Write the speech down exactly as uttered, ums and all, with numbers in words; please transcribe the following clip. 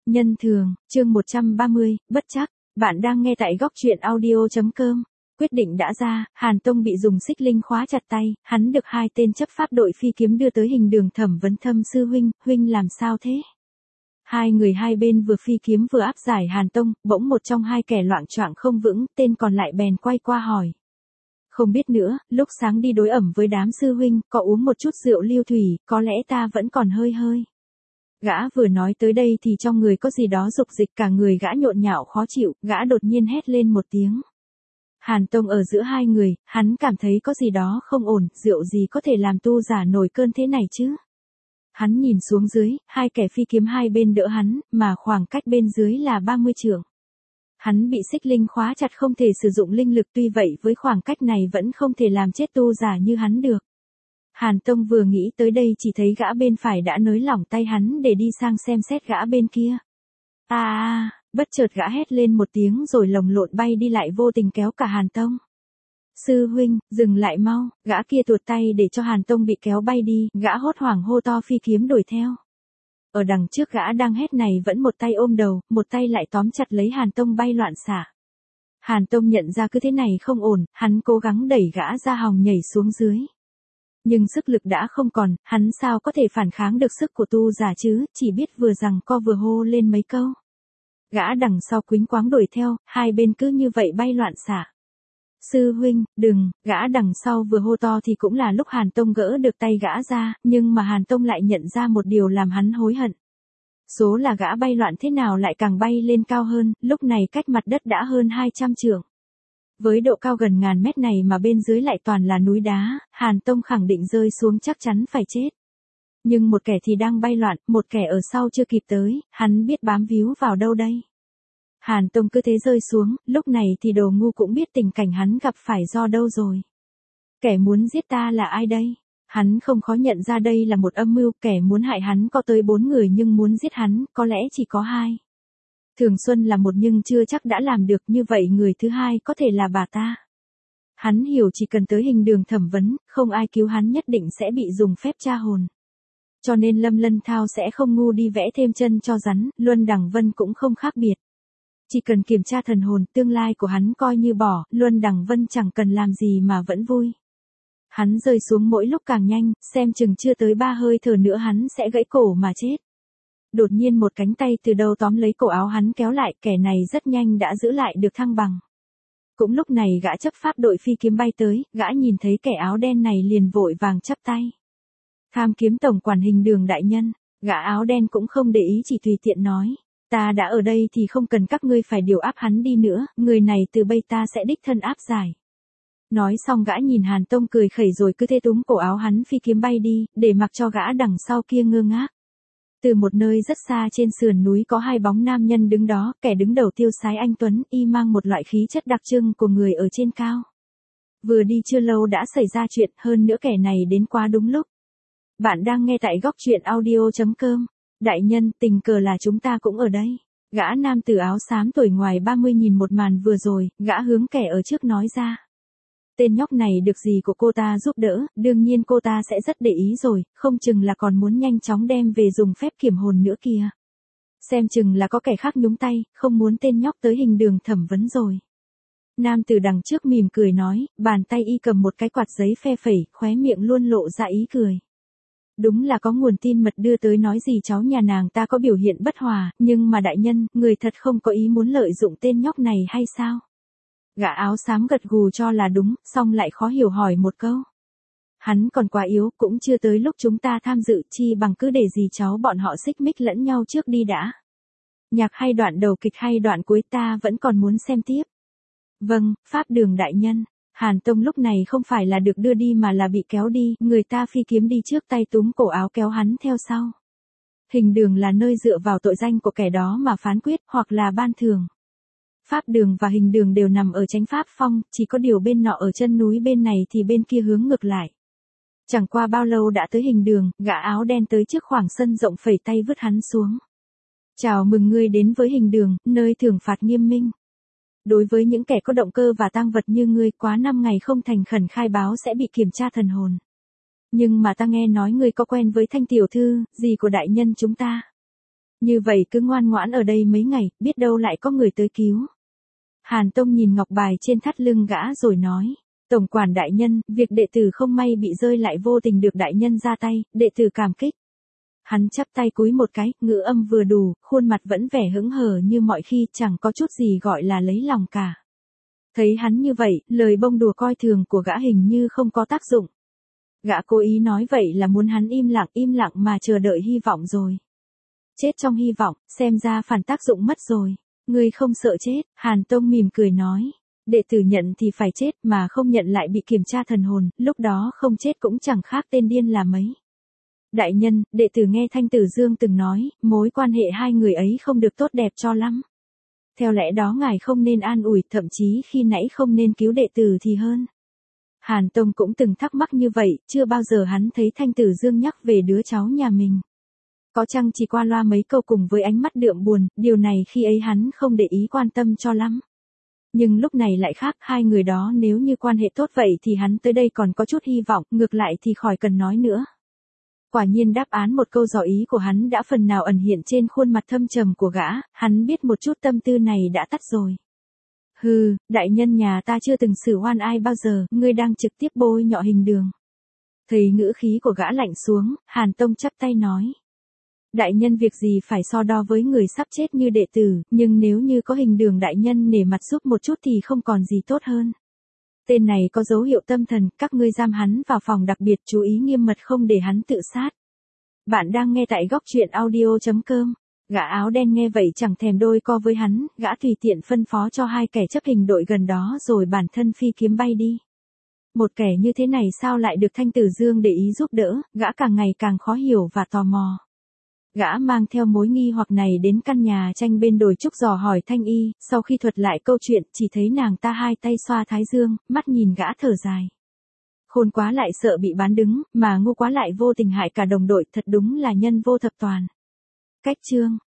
Nhân thường, chương một trăm ba mươi, bất chắc. Bạn đang nghe tại góc truyện audio.com. Quyết định đã ra, Hàn Tông bị dùng xích linh khóa chặt tay, hắn được hai tên chấp pháp đội phi kiếm đưa tới hình đường thẩm vấn Thâm sư huynh, huynh làm sao thế? Hai người hai bên vừa phi kiếm vừa áp giải Hàn Tông, bỗng một trong hai kẻ loạng choạng không vững, tên còn lại bèn quay qua hỏi. Không biết nữa, lúc sáng đi đối ẩm với đám sư huynh, có uống một chút rượu liêu thủy, có lẽ ta vẫn còn hơi hơi. Gã vừa nói tới đây thì trong người có gì đó dục dịch, cả người gã nhộn nhạo khó chịu, gã đột nhiên hét lên một tiếng. Hàn Tông ở giữa hai người, hắn cảm thấy có gì đó không ổn, rượu gì có thể làm tu giả nổi cơn thế này chứ? Hắn nhìn xuống dưới, hai kẻ phi kiếm hai bên đỡ hắn, mà khoảng cách bên dưới là ba mươi trượng. Hắn bị xích linh khóa chặt không thể sử dụng linh lực, tuy vậy với khoảng cách này vẫn không thể làm chết tu giả như hắn được. Hàn Tông vừa nghĩ tới đây chỉ thấy gã bên phải đã nới lỏng tay hắn để đi sang xem xét gã bên kia. À, à, bất chợt gã hét lên một tiếng rồi lồng lộn bay đi lại vô tình kéo cả Hàn Tông. Sư huynh, dừng lại mau, gã kia tuột tay để cho Hàn Tông bị kéo bay đi, gã hốt hoảng hô to phi kiếm đuổi theo. Ở đằng trước gã đang hét này vẫn một tay ôm đầu, một tay lại tóm chặt lấy Hàn Tông bay loạn xạ. Hàn Tông nhận ra cứ thế này không ổn, hắn cố gắng đẩy gã ra hòng nhảy xuống dưới. Nhưng sức lực đã không còn, hắn sao có thể phản kháng được sức của tu giả chứ, chỉ biết vừa rằng co vừa hô lên mấy câu. Gã đằng sau quýnh quáng đuổi theo, hai bên cứ như vậy bay loạn xạ. Sư huynh, đừng, gã đằng sau vừa hô to thì cũng là lúc Hàn Tông gỡ được tay gã ra, nhưng mà Hàn Tông lại nhận ra một điều làm hắn hối hận. Số là gã bay loạn thế nào lại càng bay lên cao hơn, lúc này cách mặt đất đã hơn hai trăm trượng. Với độ cao gần ngàn mét này mà bên dưới lại toàn là núi đá, Hàn Tông khẳng định rơi xuống chắc chắn phải chết. Nhưng một kẻ thì đang bay loạn, một kẻ ở sau chưa kịp tới, hắn biết bám víu vào đâu đây. Hàn Tông cứ thế rơi xuống, lúc này thì đồ ngu cũng biết tình cảnh hắn gặp phải do đâu rồi. Kẻ muốn giết ta là ai đây? Hắn không khó nhận ra đây là một âm mưu, kẻ muốn hại hắn có tới bốn người nhưng muốn giết hắn, có lẽ chỉ có hai. Thường Xuân là một nhưng chưa chắc đã làm được, như vậy người thứ hai có thể là bà ta. Hắn hiểu chỉ cần tới hình đường thẩm vấn, không ai cứu hắn nhất định sẽ bị dùng phép tra hồn. Cho nên Lâm Lân Thao sẽ không ngu đi vẽ thêm chân cho rắn, Luân Đằng Vân cũng không khác biệt. Chỉ cần kiểm tra thần hồn, tương lai của hắn coi như bỏ, Luân Đằng Vân chẳng cần làm gì mà vẫn vui. Hắn rơi xuống mỗi lúc càng nhanh, xem chừng chưa tới ba hơi thở nữa hắn sẽ gãy cổ mà chết. Đột nhiên một cánh tay từ đâu tóm lấy cổ áo hắn kéo lại, kẻ này rất nhanh đã giữ lại được thăng bằng. Cũng lúc này gã chấp pháp đội phi kiếm bay tới, gã nhìn thấy kẻ áo đen này liền vội vàng chắp tay. Tham kiếm tổng quản hình đường đại nhân, gã áo đen cũng không để ý chỉ tùy tiện nói. Ta đã ở đây thì không cần các ngươi phải điều áp hắn đi nữa, người này từ bây ta sẽ đích thân áp giải. Nói xong gã nhìn Hàn Tông cười khẩy rồi cứ thế túm cổ áo hắn phi kiếm bay đi, để mặc cho gã đằng sau kia ngơ ngác. Từ một nơi rất xa trên sườn núi có hai bóng nam nhân đứng đó, kẻ đứng đầu tiêu sái anh tuấn, y mang một loại khí chất đặc trưng của người ở trên cao. Vừa đi chưa lâu đã xảy ra chuyện, hơn nữa kẻ này đến quá đúng lúc. Bạn đang nghe tại góc truyện audio.com. Đại nhân, tình cờ là chúng ta cũng ở đây. Gã nam tử áo xám tuổi ngoài ba mươi nhìn một màn vừa rồi, gã hướng kẻ ở trước nói ra. Tên nhóc này được gì của cô ta giúp đỡ, đương nhiên cô ta sẽ rất để ý rồi, không chừng là còn muốn nhanh chóng đem về dùng phép kiểm hồn nữa kìa. Xem chừng là có kẻ khác nhúng tay, không muốn tên nhóc tới hình đường thẩm vấn rồi. Nam tử đằng trước mỉm cười nói, bàn tay y cầm một cái quạt giấy phe phẩy, khóe miệng luôn lộ ra ý cười. Đúng là có nguồn tin mật đưa tới nói gì cháu nhà nàng ta có biểu hiện bất hòa, nhưng mà đại nhân, người thật không có ý muốn lợi dụng tên nhóc này hay sao? Gã áo xám gật gù cho là đúng, xong lại khó hiểu hỏi một câu. Hắn còn quá yếu, cũng chưa tới lúc chúng ta tham dự, chi bằng cứ để gì cháu bọn họ xích mích lẫn nhau trước đi đã. Nhạc hay đoạn đầu kịch hay đoạn cuối ta vẫn còn muốn xem tiếp. Vâng, Pháp Đường đại nhân. Hàn Tông lúc này không phải là được đưa đi mà là bị kéo đi, người ta phi kiếm đi trước tay túm cổ áo kéo hắn theo sau. Hình đường là nơi dựa vào tội danh của kẻ đó mà phán quyết, hoặc là ban thưởng. Pháp đường và hình đường đều nằm ở Chánh Pháp Phong, chỉ có điều bên nọ ở chân núi bên này thì bên kia hướng ngược lại. Chẳng qua bao lâu đã tới hình đường, gã áo đen tới trước khoảng sân rộng phẩy tay vứt hắn xuống. Chào mừng ngươi đến với hình đường, nơi thưởng phạt nghiêm minh. Đối với những kẻ có động cơ và tang vật như ngươi, quá năm ngày không thành khẩn khai báo sẽ bị kiểm tra thần hồn. Nhưng mà ta nghe nói ngươi có quen với Thanh tiểu thư, gì của đại nhân chúng ta. Như vậy cứ ngoan ngoãn ở đây mấy ngày, biết đâu lại có người tới cứu. Hàn Tông nhìn ngọc bài trên thắt lưng gã rồi nói. Tổng quản đại nhân, việc đệ tử không may bị rơi lại vô tình được đại nhân ra tay, đệ tử cảm kích. Hắn chắp tay cúi một cái, ngữ âm vừa đủ, khuôn mặt vẫn vẻ hững hờ như mọi khi, chẳng có chút gì gọi là lấy lòng cả. Thấy hắn như vậy, lời bông đùa coi thường của gã hình như không có tác dụng. Gã cố ý nói vậy là muốn hắn im lặng im lặng mà chờ đợi hy vọng rồi. Chết trong hy vọng, xem ra phản tác dụng mất rồi. Ngươi không sợ chết, Hàn Tông mỉm cười nói. Đệ tử nhận thì phải chết mà không nhận lại bị kiểm tra thần hồn, lúc đó không chết cũng chẳng khác tên điên là mấy. Đại nhân, đệ tử nghe Thanh Tử Dương từng nói, mối quan hệ hai người ấy không được tốt đẹp cho lắm. Theo lẽ đó ngài không nên an ủi, thậm chí khi nãy không nên cứu đệ tử thì hơn. Hàn Tông cũng từng thắc mắc như vậy, chưa bao giờ hắn thấy Thanh Tử Dương nhắc về đứa cháu nhà mình. Có chăng chỉ qua loa mấy câu cùng với ánh mắt đượm buồn, điều này khi ấy hắn không để ý quan tâm cho lắm. Nhưng lúc này lại khác, hai người đó nếu như quan hệ tốt vậy thì hắn tới đây còn có chút hy vọng, ngược lại thì khỏi cần nói nữa. Quả nhiên đáp án một câu dò ý của hắn đã phần nào ẩn hiện trên khuôn mặt thâm trầm của gã, hắn biết một chút tâm tư này đã tắt rồi. Hừ, đại nhân nhà ta chưa từng xử oan ai bao giờ, ngươi đang trực tiếp bôi nhọ Hình Đường. Thấy ngữ khí của gã lạnh xuống, Hàn Tông chắp tay nói. Đại nhân việc gì phải so đo với người sắp chết như đệ tử, nhưng nếu như có Hình Đường đại nhân nể mặt giúp một chút thì không còn gì tốt hơn. Tên này có dấu hiệu tâm thần, các ngươi giam hắn vào phòng đặc biệt, chú ý nghiêm mật không để hắn tự sát. Bạn đang nghe tại góc truyện audio chấm com. Gã áo đen nghe vậy chẳng thèm đôi co với hắn, gã tùy tiện phân phó cho hai kẻ chấp hình đội gần đó rồi bản thân phi kiếm bay đi. Một kẻ như thế này sao lại được Thanh Tử Dương để ý giúp đỡ, gã càng ngày càng khó hiểu và tò mò. Gã mang theo mối nghi hoặc này đến căn nhà tranh bên đồi trúc dò hỏi Thanh Y, sau khi thuật lại câu chuyện chỉ thấy nàng ta hai tay xoa thái dương, mắt nhìn gã thở dài. Khôn quá lại sợ bị bán đứng, mà ngu quá lại vô tình hại cả đồng đội, thật đúng là nhân vô thập toàn. Cách chương